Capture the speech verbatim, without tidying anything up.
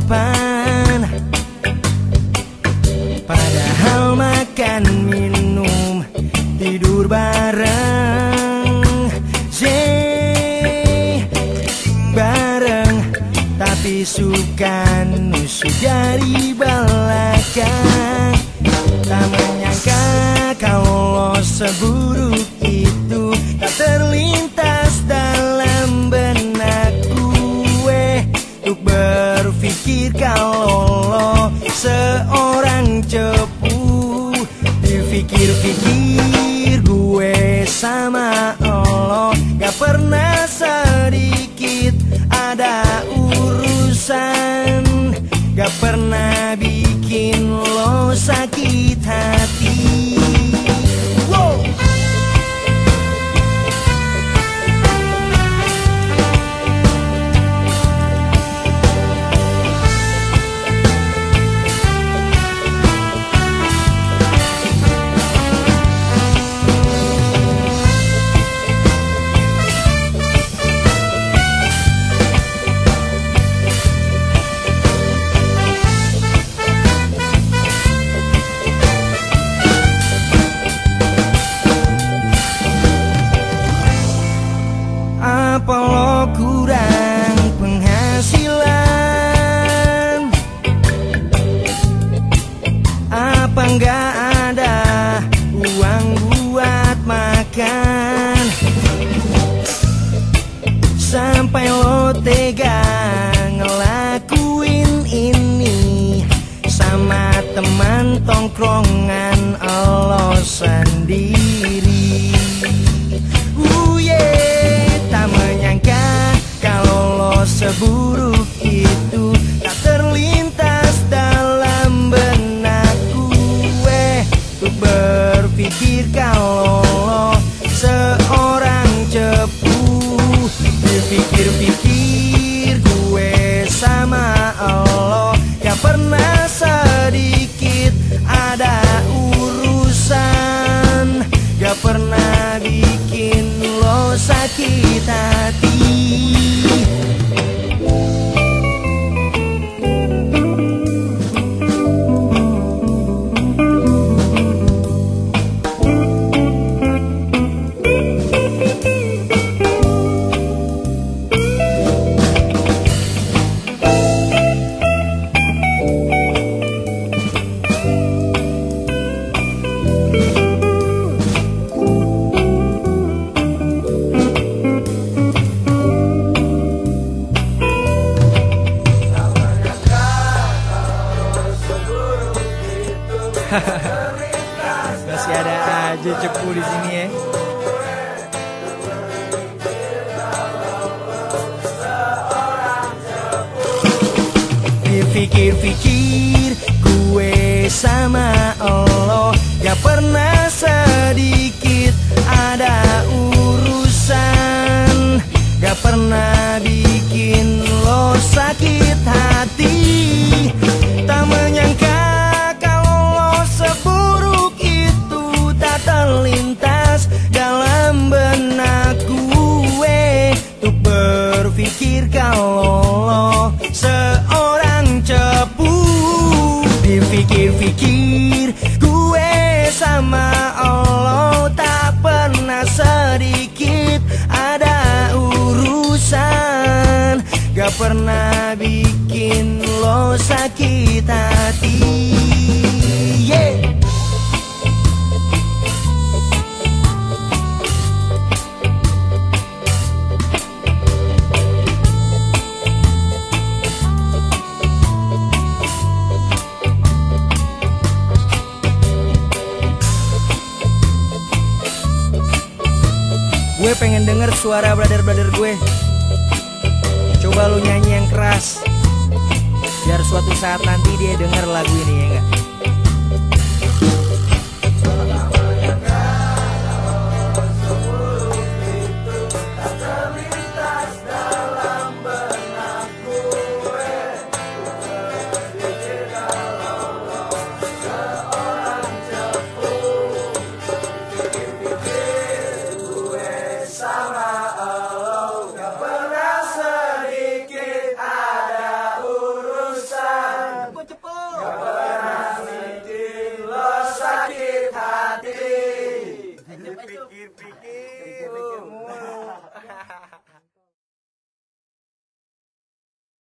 depan. Padahal makan minum tidur bareng, J bareng, tapi suka nusuk dari belakang. Tak menyangka kalau seburuk itu tak terlintas dalam benak gue untuk berpikir kalau lo seorang cepu. Dipikir-pikir gue sama lo gak pernah sedikit ada urusan, gak pernah bikin lo sakit hati. Wow. Apa lo kurang penghasilan? Apa nggak ada uang buat makan? Sampai lo tega ngelakuin ini sama teman tongkrongan lo sendiri. Uh, yeah. Tak menyangka kalau lo seburuk itu tak terlintas dalam benak gue untuk berpikir kalau lo seorang cepu. Dipikir-pikir gue sama lo gak pernah sedikit ada urusan, gak pernah bikin lo sakit hati. Masih ada aja cepu di sini ya. Dipikir-pikir gue sama lo gak pernah sedikit ada urusan, gak pernah bikin lo sakit hati. Tak menyangka seburuk itu tak terlintas dalam benak gue untuk berpikir kalau lo seorang cepu. Dipikir-pikir gue sama lo tak pernah sedikit ada urusan, gak pernah bikin lo sakit hati. Yeah. Gue pengen denger suara brother-brother gue. Coba lu nyanyi yang keras, biar suatu saat nanti dia denger lagu ini, ya enggak?